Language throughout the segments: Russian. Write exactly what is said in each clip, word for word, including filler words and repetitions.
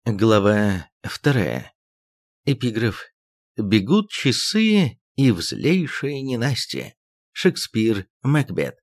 Глава вторая. Эпиграф. «Бегут часы и взлейшее ненастье». Шекспир, Макбет.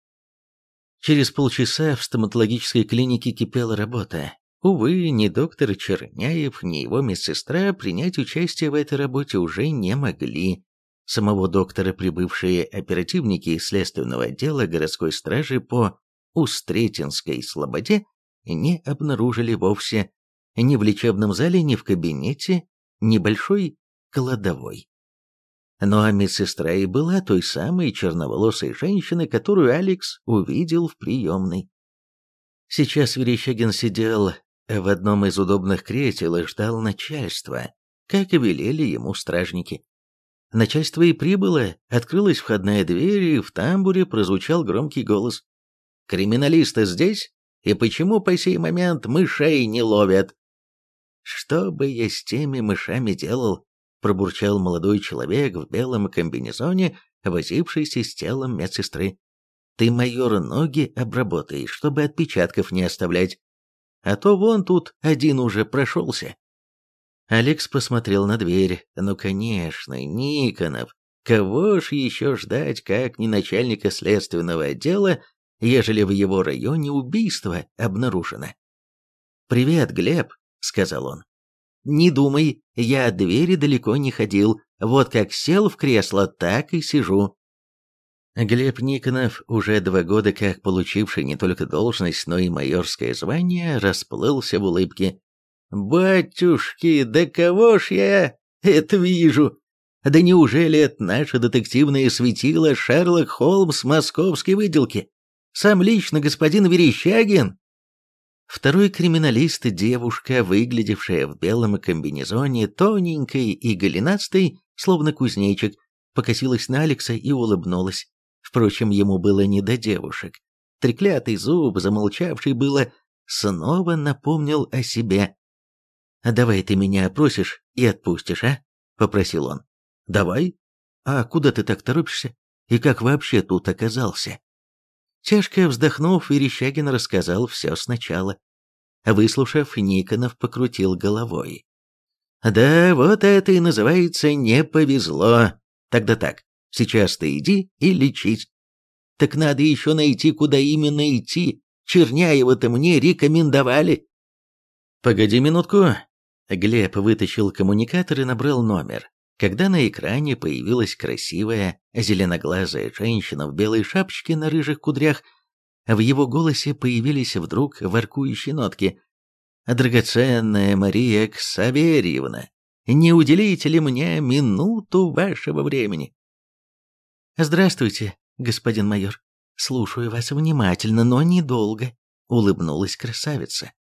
Через полчаса в стоматологической клинике кипела работа. Увы, ни доктор Черняев, ни его медсестра принять участие в этой работе уже не могли. Самого доктора прибывшие оперативники из следственного отдела городской стражи по Устретинской слободе не обнаружили вовсе ни в лечебном зале, ни в кабинете небольшой кладовой. Ну а медсестра и была той самой черноволосой женщиной, которую Алекс увидел в приемной. Сейчас Верещагин сидел в одном из удобных кресел и ждал начальства, как и велели ему стражники. Начальство и прибыло, открылась входная дверь, и в тамбуре прозвучал громкий голос. «Криминалисты здесь? И почему по сей момент мышей не ловят?» «Что бы я с теми мышами делал?» – пробурчал молодой человек в белом комбинезоне, возившийся с телом медсестры. «Ты, майор, ноги обработай, чтобы отпечатков не оставлять. А то вон тут один уже прошелся». Алекс посмотрел на дверь. Ну, конечно, Никонов. Кого ж еще ждать, как не начальника следственного отдела, ежели в его районе убийство обнаружено? «Привет, Глеб», — сказал он. «Не думай, я от двери далеко не ходил. Вот как сел в кресло, так и сижу». Глеб Никонов, уже два года как получивший не только должность, но и майорское звание, расплылся в улыбке. «Батюшки, да кого ж я это вижу? Да неужели это наше детективное светило Шерлок Холмс московской выделки? Сам лично господин Верещагин?» Второй криминалист, девушка, выглядевшая в белом комбинезоне, тоненькой и голенастой, словно кузнечик, покосилась на Алекса и улыбнулась. Впрочем, ему было не до девушек. Треклятый зуб, замолчавший было, снова напомнил о себе. «Давай ты меня опросишь и отпустишь, а?» — попросил он. «Давай. А куда ты так торопишься? И как вообще тут оказался?» Тяжко вздохнув, Верещагин рассказал все сначала. Выслушав, Никонов покрутил головой. «Да, вот это и называется «не повезло». Тогда так, сейчас ты иди и лечись. Так надо еще найти, куда именно идти. Черняева-то мне рекомендовали». «Погоди минутку». Глеб вытащил коммуникатор и набрал номер. Когда на экране появилась красивая, зеленоглазая женщина в белой шапочке на рыжих кудрях, в его голосе появились вдруг воркующие нотки. «Драгоценная Мария Ксаверьевна, не уделите ли мне минуту вашего времени?» «Здравствуйте, господин майор. Слушаю вас внимательно, но недолго», — улыбнулась красавица.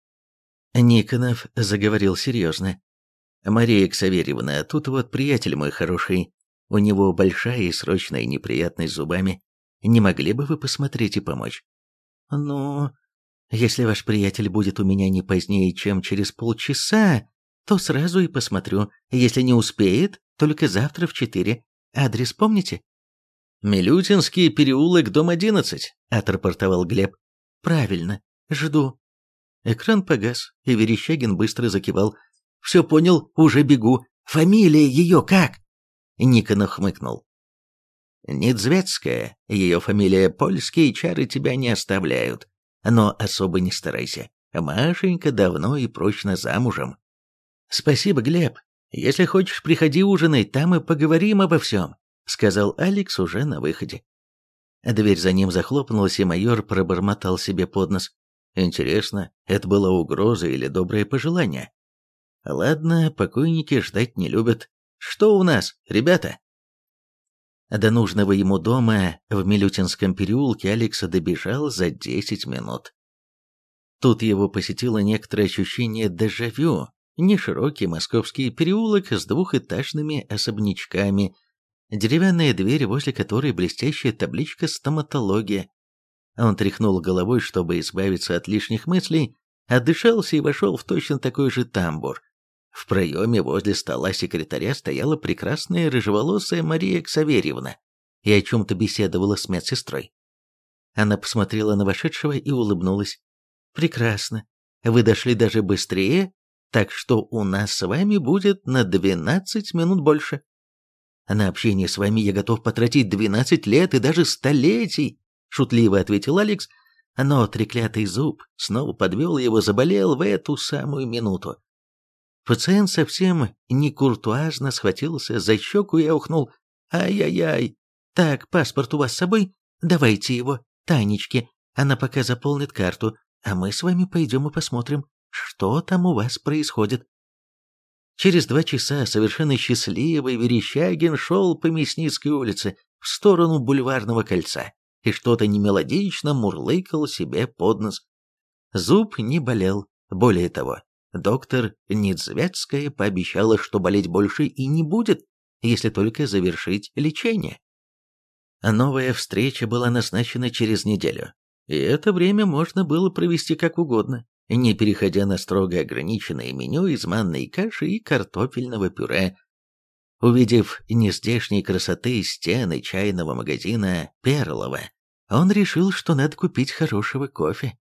Никонов заговорил серьезно. «Мария Ксаверьевна, тут вот приятель мой хороший. У него большая и срочная неприятность с зубами. Не могли бы вы посмотреть и помочь?» «Ну, если ваш приятель будет у меня не позднее, чем через полчаса, то сразу и посмотрю. Если не успеет, только завтра в четыре. Адрес помните?» «Милютинский переулок, дом одиннадцать», — отрапортовал Глеб. «Правильно. Жду». Экран погас, и Верещагин быстро закивал. «Все понял, уже бегу. Фамилия ее как?» Никонов хмыкнул. «Недзвецкая. Ее фамилия польские, чары тебя не оставляют. Но особо не старайся. Машенька давно и прочно замужем». «Спасибо, Глеб. Если хочешь, приходи ужинать, там и поговорим обо всем», — сказал Алекс уже на выходе. Дверь за ним захлопнулась, и майор пробормотал себе под нос. Интересно, это была угроза или доброе пожелание? Ладно, покойники ждать не любят. Что у нас, ребята? До нужного ему дома в Милютинском переулке Алекс добежал за десять минут. Тут его посетило некоторое ощущение дежавю. Неширокий московский переулок с двухэтажными особнячками, деревянная дверь, возле которой блестящая табличка «Стоматология». Он тряхнул головой, чтобы избавиться от лишних мыслей, отдышался и вошел в точно такой же тамбур. В проеме возле стола секретаря стояла прекрасная рыжеволосая Мария Ксаверьевна и о чем-то беседовала с медсестрой. Она посмотрела на вошедшего и улыбнулась. «Прекрасно. Вы дошли даже быстрее, так что у нас с вами будет на двенадцать минут больше. На общение с вами я готов потратить двенадцать лет и даже столетий, шутливо ответил Алекс, но треклятый зуб снова подвел его, заболел в эту самую минуту. Пациент совсем некуртуазно схватился за щеку и охнул. «Ай-яй-яй! Так, паспорт у вас с собой? Давайте его Танечке, она пока заполнит карту, а мы с вами пойдем и посмотрим, что там у вас происходит». Через два часа совершенно счастливый Верещагин шел по Мясницкой улице в сторону Бульварного кольца и что-то немелодично мурлыкал себе под нос. Зуб не болел, более того, доктор Недзвецкая пообещала, что болеть больше и не будет, если только завершить лечение. Новая встреча была назначена через неделю, и это время можно было провести как угодно, не переходя на строго ограниченное меню из манной каши и картофельного пюре. Увидев нездешней красоты стены чайного магазина Перлова, он решил, что надо купить хорошего кофе.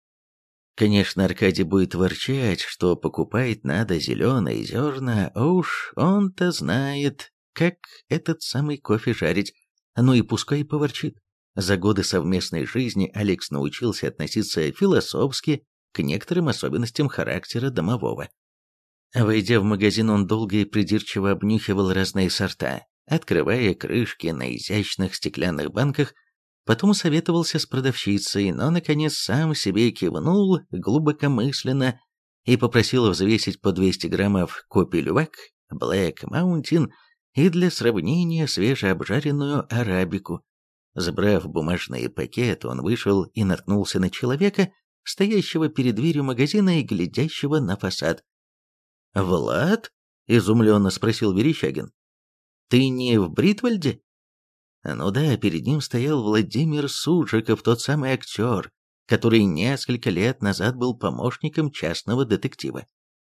Конечно, Аркадий будет ворчать, что покупать надо зеленые зерна, а уж он-то знает, как этот самый кофе жарить. Ну и пускай поворчит. За годы совместной жизни Алекс научился относиться философски к некоторым особенностям характера домового. Войдя в магазин, он долго и придирчиво обнюхивал разные сорта, открывая крышки на изящных стеклянных банках, потом советовался с продавщицей, но, наконец, сам себе кивнул глубокомысленно и попросил взвесить по двести граммов Копи-Лювак, Блэк Маунтин и для сравнения свежеобжаренную арабику. Забрав бумажный пакет, он вышел и наткнулся на человека, стоящего перед дверью магазина и глядящего на фасад. «Влад?» — изумленно спросил Верещагин. «Ты не в Бритвальде?» Ну да, перед ним стоял Владимир Суджиков, тот самый актер, который несколько лет назад был помощником частного детектива.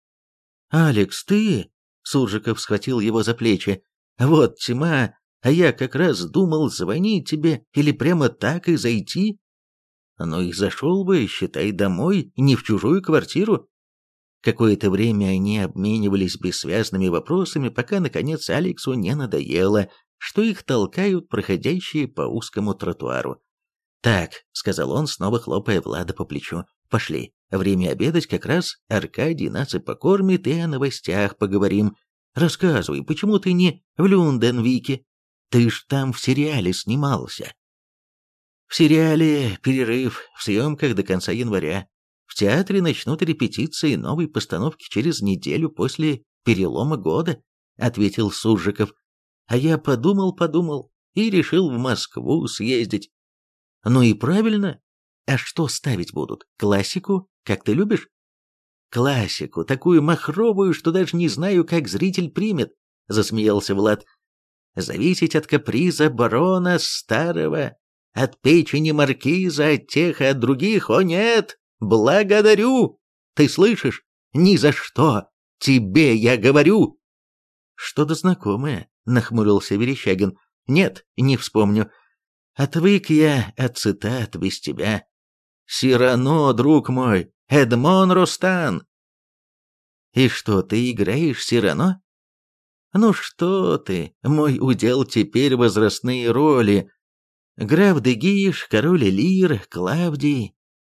«Алекс, ты?» — Суджиков схватил его за плечи. «Вот тьма, а я как раз думал звонить тебе или прямо так и зайти. Ну и зашел бы, считай, домой, не в чужую квартиру». Какое-то время они обменивались бессвязными вопросами, пока, наконец, Алексу не надоело, что их толкают проходящие по узкому тротуару. «Так», — сказал он, снова хлопая Влада по плечу, — «пошли. Время обедать как раз, Аркадий нас и покормит, и о новостях поговорим. Рассказывай, почему ты не в Люнденвике? Ты ж там в сериале снимался». «В сериале перерыв в съемках до конца января. В театре начнут репетиции новой постановки через неделю после перелома года», — ответил Суджиков. «А я подумал-подумал и решил в Москву съездить». «Ну и правильно. А что ставить будут? Классику, как ты любишь?» «Классику, такую махровую, что даже не знаю, как зритель примет», — засмеялся Влад. «Зависеть от каприза барона старого, от печени маркиза, от тех и от других, о нет, благодарю! Ты слышишь? Ни за что! Тебе я говорю!» «Что-то знакомое», — нахмурился Верещагин. «Нет, не вспомню. Отвык я от цитат без тебя. Сирано, друг мой, Эдмон Ростан». «И что, ты играешь Сирано?» «Ну что ты, мой удел теперь возрастные роли. Граф де Гиш, король Лир, Клавдий».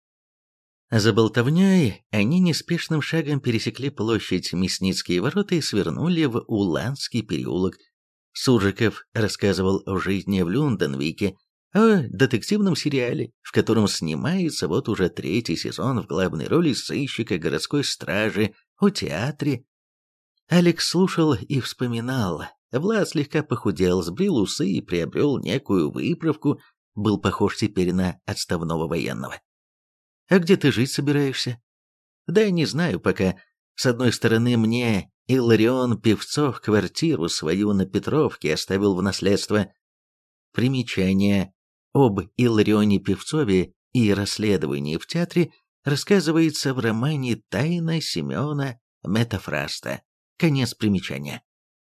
За болтовней они неспешным шагом пересекли площадь Мясницкие ворота и свернули в Уланский переулок. Суджиков рассказывал о жизни в Люнденвике, о детективном сериале, в котором снимается вот уже третий сезон в главной роли сыщика городской стражи, о театре. Алекс слушал и вспоминал. Влад слегка похудел, сбрил усы и приобрел некую выправку, был похож теперь на отставного военного. «А где ты жить собираешься?» «Да не знаю пока. С одной стороны, мне Илларион Певцов квартиру свою на Петровке оставил в наследство». Примечание. Об Илларионе Певцове и расследовании в театре рассказывается в романе «Тайна Семена Метафраста». Конец примечания.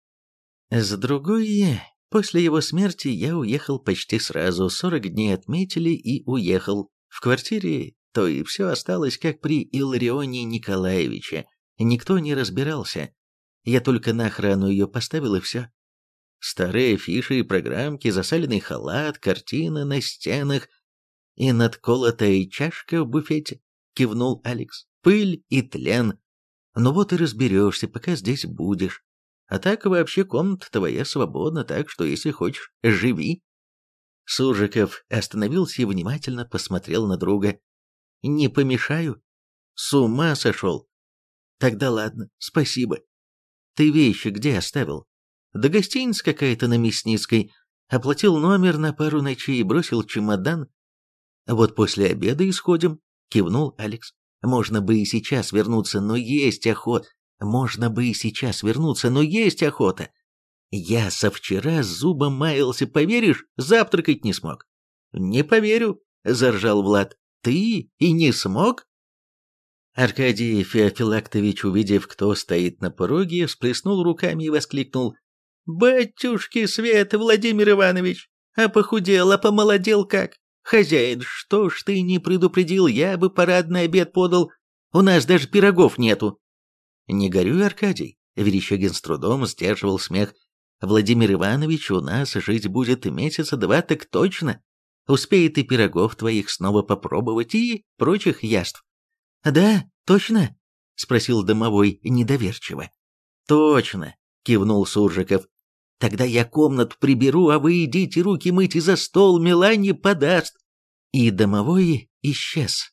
С другой, после его смерти я уехал почти сразу, сорок дней отметили и уехал. В квартире то и все осталось как при Илларионе Николаевиче, никто не разбирался. Я только на охрану ее поставил, и все. Старые афиши и программки, засаленный халат, картины на стенах и надколотая чашка в буфете, кивнул Алекс. Пыль и тлен. Ну вот и разберешься, пока здесь будешь. А так вообще комната твоя свободна, так что если хочешь, живи. Суржиков остановился и внимательно посмотрел на друга. «Не помешаю? С ума сошел? Тогда ладно, спасибо. Ты вещи где оставил? Да гостиница какая-то на Мясницкой. Оплатил номер на пару ночей и бросил чемодан. Вот после обеда исходим», — кивнул Алекс. «Можно бы и сейчас вернуться, но есть охота. Можно бы и сейчас вернуться, но есть охота. Я со вчера с зубом маялся, поверишь, завтракать не смог». «Не поверю», — заржал Влад. «Ты и не смог?» Аркадий Феофилактович, увидев, кто стоит на пороге, всплеснул руками и воскликнул: «Батюшки свет, Владимир Иванович! А похудел, а помолодел как! Хозяин, что ж ты не предупредил, я бы парадный обед подал. У нас даже пирогов нету». «Не горюй, Аркадий», — Верещагин с трудом сдерживал смех. «Владимир Иванович у нас жить будет месяца два так точно. Успеет и пирогов твоих снова попробовать, и прочих яств». «Да, точно?» — спросил домовой недоверчиво. «Точно», — кивнул Суржиков. «Тогда я комнату приберу, а вы идите руки мыть и за стол Меланье подаст». И домовой исчез.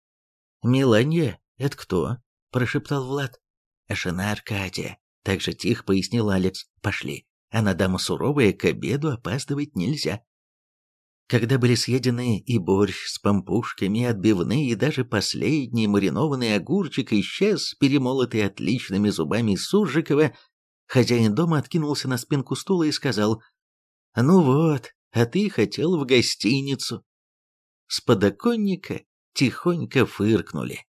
«Меланья? Это кто?» — прошептал Влад. «Жена Аркадия», — так же тихо пояснил Алекс. «Пошли. Она дама суровая, к обеду опаздывать нельзя». Когда были съедены и борщ с пампушками, и отбивные, и даже последний маринованный огурчик исчез, перемолотый отличными зубами Суржикова, хозяин дома откинулся на спинку стула и сказал: «Ну вот, а ты хотел в гостиницу». С подоконника тихонько фыркнули.